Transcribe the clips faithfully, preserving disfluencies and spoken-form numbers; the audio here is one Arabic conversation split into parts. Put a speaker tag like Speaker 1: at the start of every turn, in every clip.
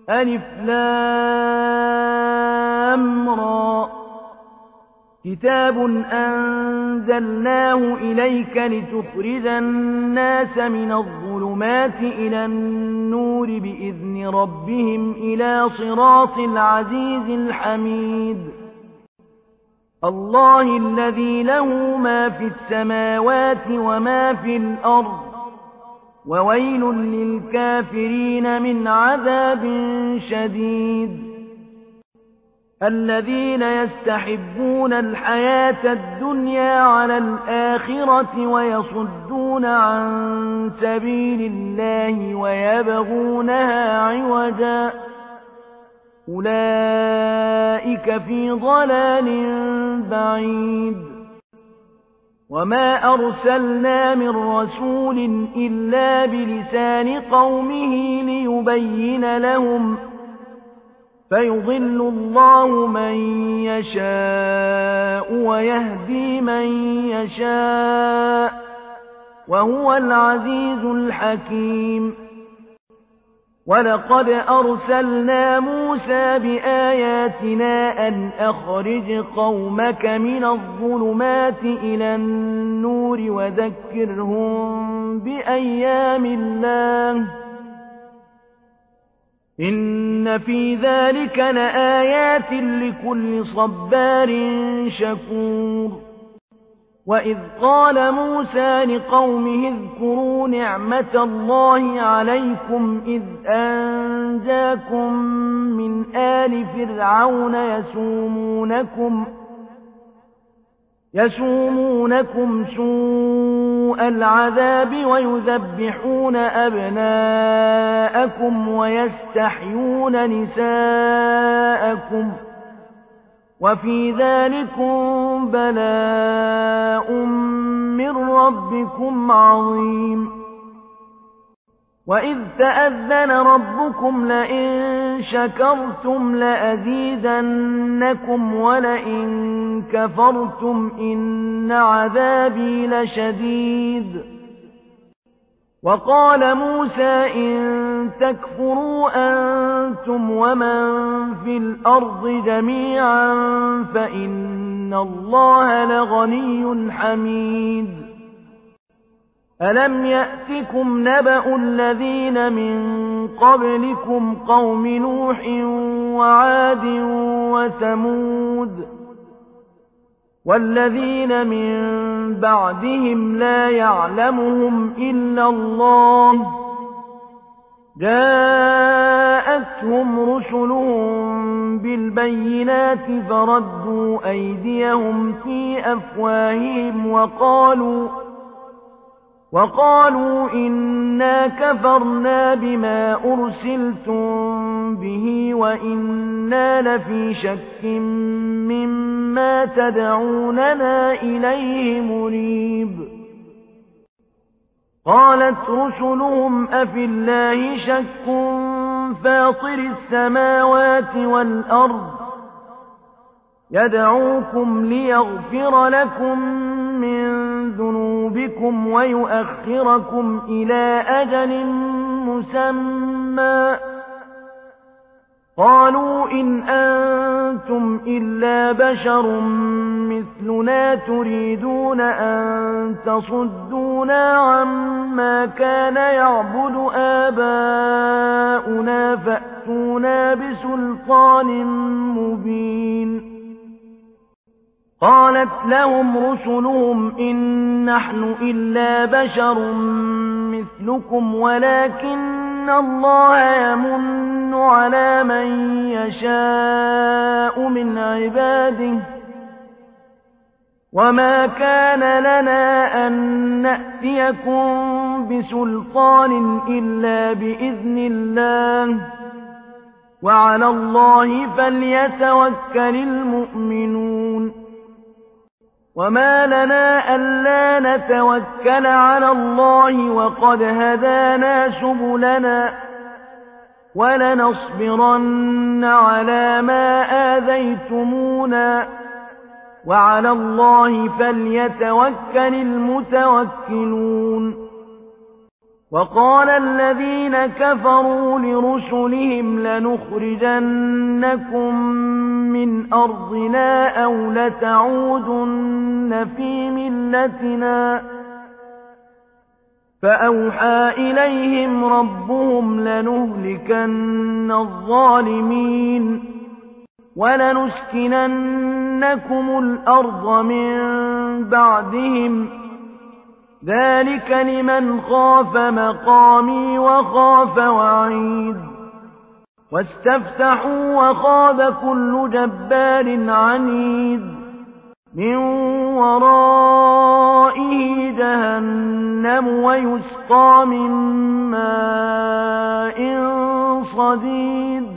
Speaker 1: ألف لام را كتاب أنزلناه إليك لتخرج الناس من الظلمات إلى النور بإذن ربهم إلى صراط العزيز الحميد الله الذي له ما في السماوات وما في الأرض وويل للكافرين من عذاب شديد الذين يستحبون الحياة الدنيا على الآخرة ويصدون عن سبيل الله ويبغونها عوجا أولئك في ضلال بعيد وما أرسلنا من رسول إلا بلسان قومه ليبين لهم فيضل الله من يشاء ويهدي من يشاء وهو العزيز الحكيم ولقد أرسلنا موسى بآياتنا أن أخرج قومك من الظلمات إلى النور وذكرهم بأيام الله إن في ذلك لآيات لكل صبار شكور وإذ قال موسى لقومه اذكروا نعمة الله عليكم إذ أنجاكم من آل فرعون يسومونكم يسومونكم سوء العذاب ويذبحون أبناءكم ويستحيون نساءكم وفي ذلكم بلاء من ربكم عظيم وإذ تأذن ربكم لئن شكرتم لأزيدنكم ولئن كفرتم إن عذابي لشديد وقال موسى إن تكفروا أنتم ومن في الأرض جميعا فإن الله لغني حميد ألم يأتكم نبأ الذين من قبلكم قوم نوح وعاد وثمود والذين من بعدهم لا يعلمهم إلا الله جاءتهم رسلهم بالبينات فردوا أيديهم في أفواههم وقالوا وقالوا إنا كفرنا بما أرسلتم به وإنا لفي شك مما تدعوننا إليه مريب قالت رسلهم أفي الله شك فاطر السماوات والأرض يدعوكم ليغفر لكم من ذنوبكم ويؤخركم إلى أجل مسمى قالوا إن أنتم إلا بشر مثلنا تريدون أن تصدونا عما كان يعبد آباؤنا فأتونا بسلطان مبين قالت لهم رسلهم إن نحن إلا بشر مثلكم ولكن الله يمن على من يشاء من عباده وما كان لنا أن نأتيكم بسلطان إلا بإذن الله وعلى الله فليتوكل المؤمنون وما لنا ألا نتوكل على الله وقد هدانا سبلنا ولنصبرن على ما آذيتمونا وعلى الله فليتوكل المتوكلون وقال الذين كفروا لرسلهم لنخرجنكم من أرضنا أو لتعودن في ملتنا فأوحى إليهم ربهم لنهلكن الظالمين ولنسكننكم الأرض من بعدهم ذلك لمن خاف مقامي وخاف وعيد واستفتحوا وخاب كل جبار عنيد من ورائه جهنم ويسقى من ماء صديد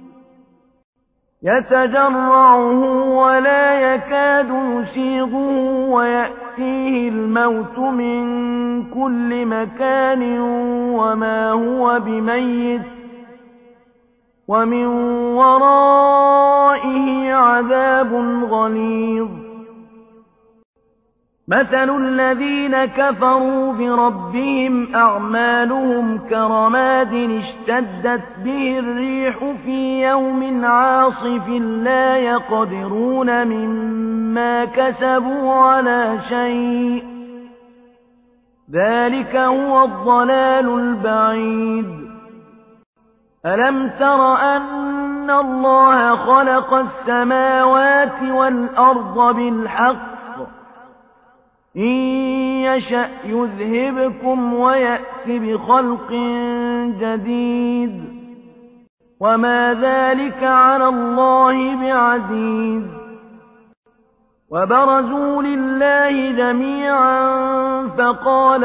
Speaker 1: يتجرعه ولا يكاد يسيغه ويأتيه الموت من كل مكان وما هو بميت ومن ورائه عذاب غليظ مثل الذين كفروا بربهم أعمالهم كرماد اشتدت به الريح في يوم عاصف لا يقدرون مما كسبوا على شيء ذلك هو الضلال البعيد ألم تر أن الله خلق السماوات والأرض بالحق إن يشأ يذهبكم ويأت بخلق جديد وما ذلك على الله بعزيز وبرزوا لله جميعا فقال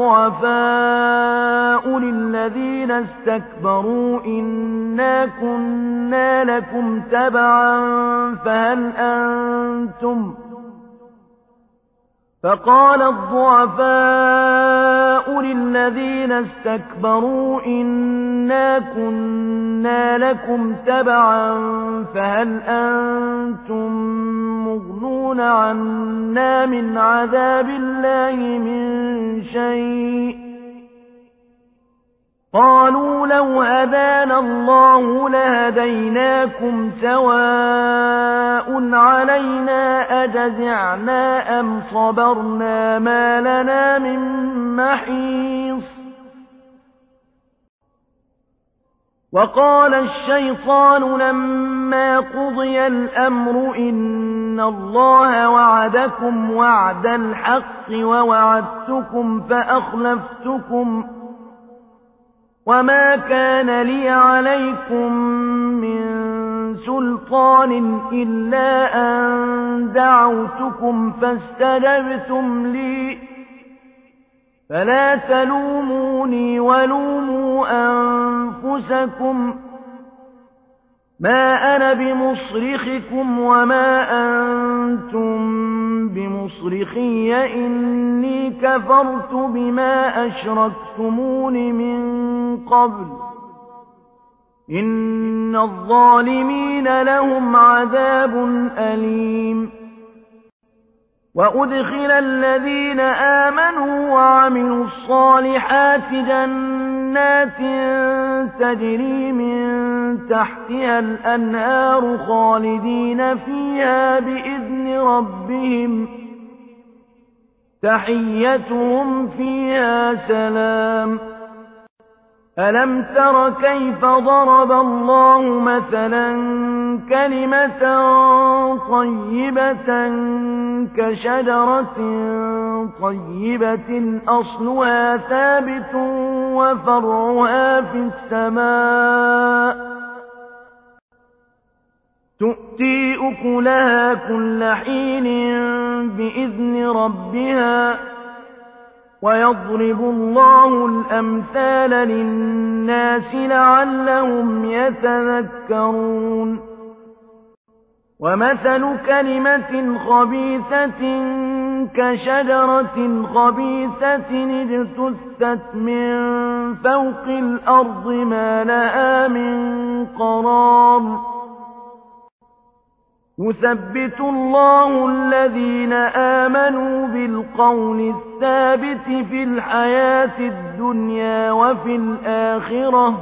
Speaker 1: الضعفاء للذين استكبروا إنا كنا لكم تبعا فهل أنتم فقال الضعفاء للذين استكبروا إنا كنا لكم تبعا فهل أنتم مغنون عنا من عذاب الله من شيء قالوا لو هدانا الله لهديناكم سواء علينا أجزعنا أم صبرنا ما لنا من محيص وقال الشيطان لما قضي الأمر إن الله وعدكم وعد الحق ووعدتكم فأخلفتكم وما كان لي عليكم من سلطان إلا أن دعوتكم فاستجبتم لي فلا تلوموني ولوموا أنفسكم ما أنا بمصرخكم وما أنتم بمصرخي إني كفرت بما أشركتمون من قبل إن الظالمين لهم عذاب أليم وأدخل الذين آمنوا وعملوا الصالحات جنات تجري من تحتها الأنهار خالدين فيها بإذن ربهم تحيتهم فيها سلام ألم تر كيف ضرب الله مثلا كلمة طيبة كشجرة طيبة أصلها ثابت وفرعها في السماء تؤتي أكلها كل حين بإذن ربها ويضرب الله الأمثال للناس لعلهم يتذكرون ومثل كلمة خبيثة كشجرة خبيثة اجتثت من فوق الأرض ما لها من قرار يثبت الله الذين آمنوا بالقول الثابت في الحياة الدنيا وفي الآخرة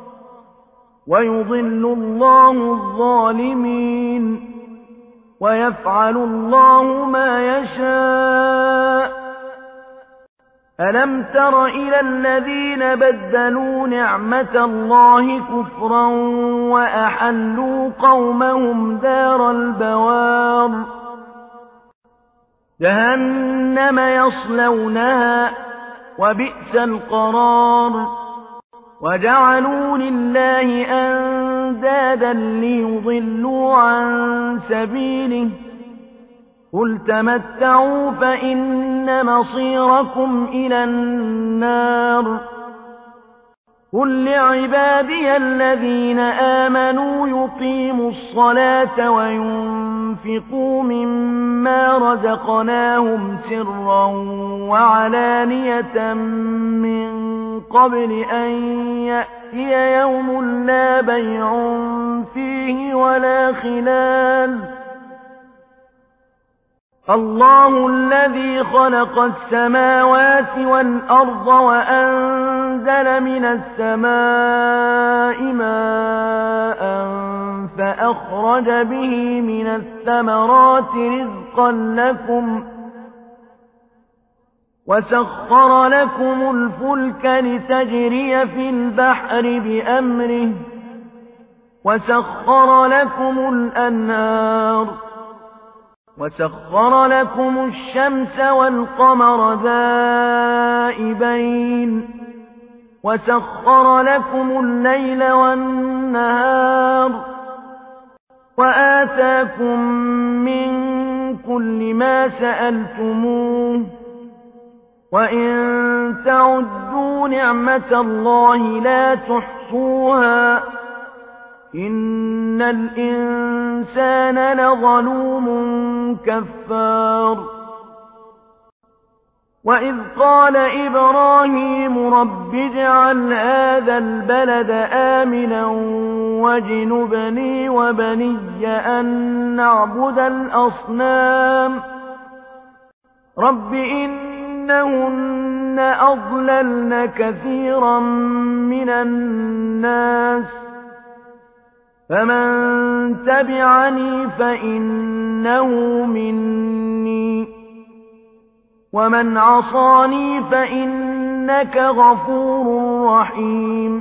Speaker 1: ويضل الله الظالمين ويفعل الله ما يشاء. ألم تر إلى الذين بدلوا نعمة الله كفرا وأحلوا قومهم دار البوار جهنم يصلونها وبئس القرار وجعلوا لله أندادا ليضلوا عن سبيله قل تمتعوا فإن مصيركم إلى النار قل لعبادي الذين آمنوا يقيموا الصلاة وينفقوا مما رزقناهم سرا وعلانية من قبل أن يأتي يوم لا بيع فيه ولا خلال الله الذي خلق السماوات والأرض وأنزل من السماء ماء فأخرج به من الثمرات رزقا لكم وسخر لكم الفلك لتجري في البحر بأمره وسخر لكم الأنهار وسخر لكم الشمس والقمر دائبين وسخر لكم الليل والنهار وآتاكم من كل ما سألتموه وإن تعدوا نعمة الله لا تحصوها إن الإنسان لظلوم كفار وإذ قال إبراهيم رب اجعل هذا البلد آمنا واجنبني وبني أن نعبد الأصنام رب إنهن أضللن كثيرا من الناس فمن تبعني فإنه مني ومن عصاني فإنك غفور رحيم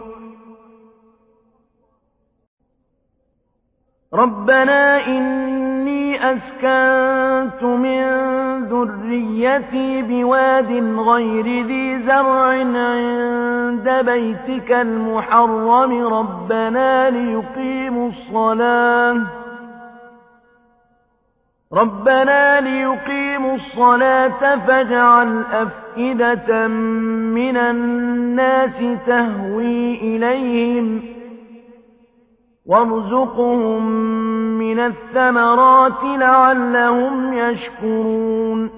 Speaker 1: ربنا إني أسكنت من ذريتي بواد غير ذي زرع عند بيتك المحرم ربنا ليقيموا الصلاة ربنا ليقيموا الصلاة فاجعل أفئدة من الناس تهوي إليهم وارزقهم من الثمرات لعلهم يشكرون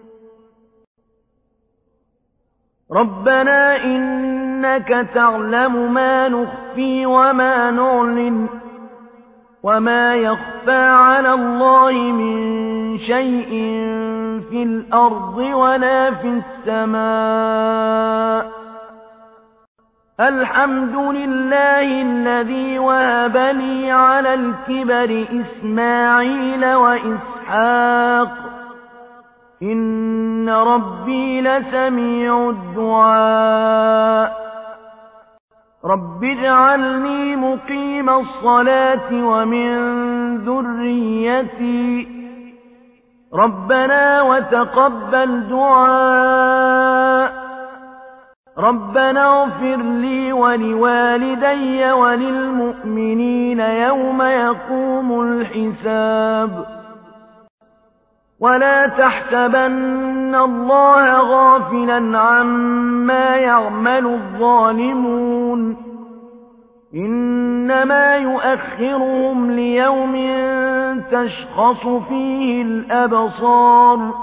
Speaker 1: ربنا إنك تعلم ما نخفي وما نعلن وما يخفى على الله من شيء في الأرض ولا في السماء الحمد لله الذي وهب لي على الكبر إسماعيل وإسحاق إن ربي لسميع الدعاء رب اجعلني مقيم الصلاة ومن ذريتي ربنا وتقبل دعاء ربنا اغفر لي ولوالدي وللمؤمنين يوم يقوم الحساب ولا تحسبن الله غافلا عما يعمل الظالمون إنما يؤخرهم ليوم تشخص فيه الأبصار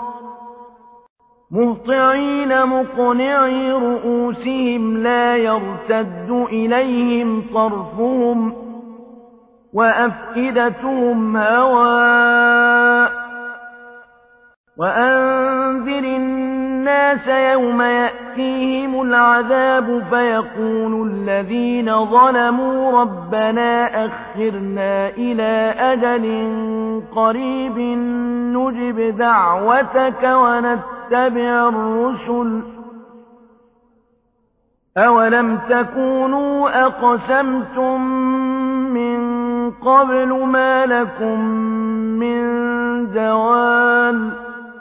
Speaker 1: مهطعين مقنعي رؤوسهم لا يرتد إليهم طرفهم وأفئدتهم هواء وأنذر الناس يوم يأتيهم العذاب فيقول الذين ظلموا ربنا أخرنا إلى أجل قريب نجب دعوتك ونتبع الرسل أولم تكونوا أقسمتم من قبل ما لكم من زوال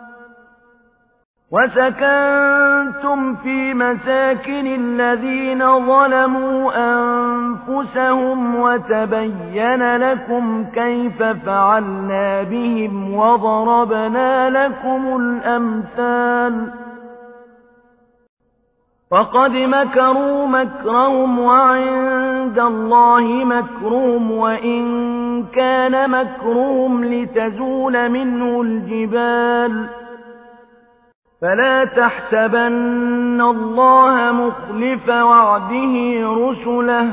Speaker 1: وسكنتم في مساكن الذين ظلموا أنفسهم وتبين لكم كيف فعلنا بهم وضربنا لكم الأمثال وقد مكروا مكرهم وعند الله مكرهم وإن كان مكرهم لتزول منه الجبال فلا تحسبن الله مخلف وعده رسله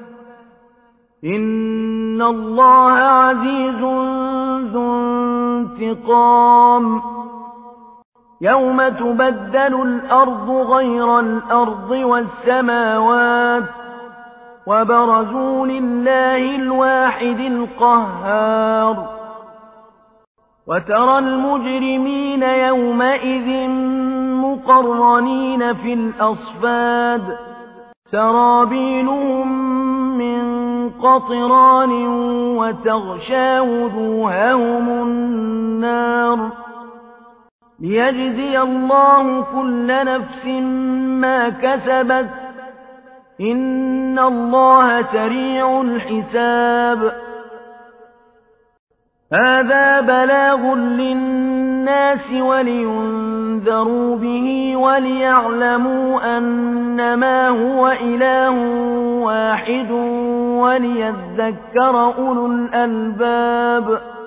Speaker 1: إن الله عزيز ذو انتقام يوم تبدل الأرض غير الأرض والسماوات وبرزوا لله الواحد القهار وترى المجرمين يومئذ مقرنين في الأصفاد سرابيلهم من قطران وتغشى وجوههم النار ليجزي الله كل نفس ما كسبت إن الله سريع الحساب هذا بلاغ للناس ولينذروا به وليعلموا أنما هو إله واحد وليذكر أولو الألباب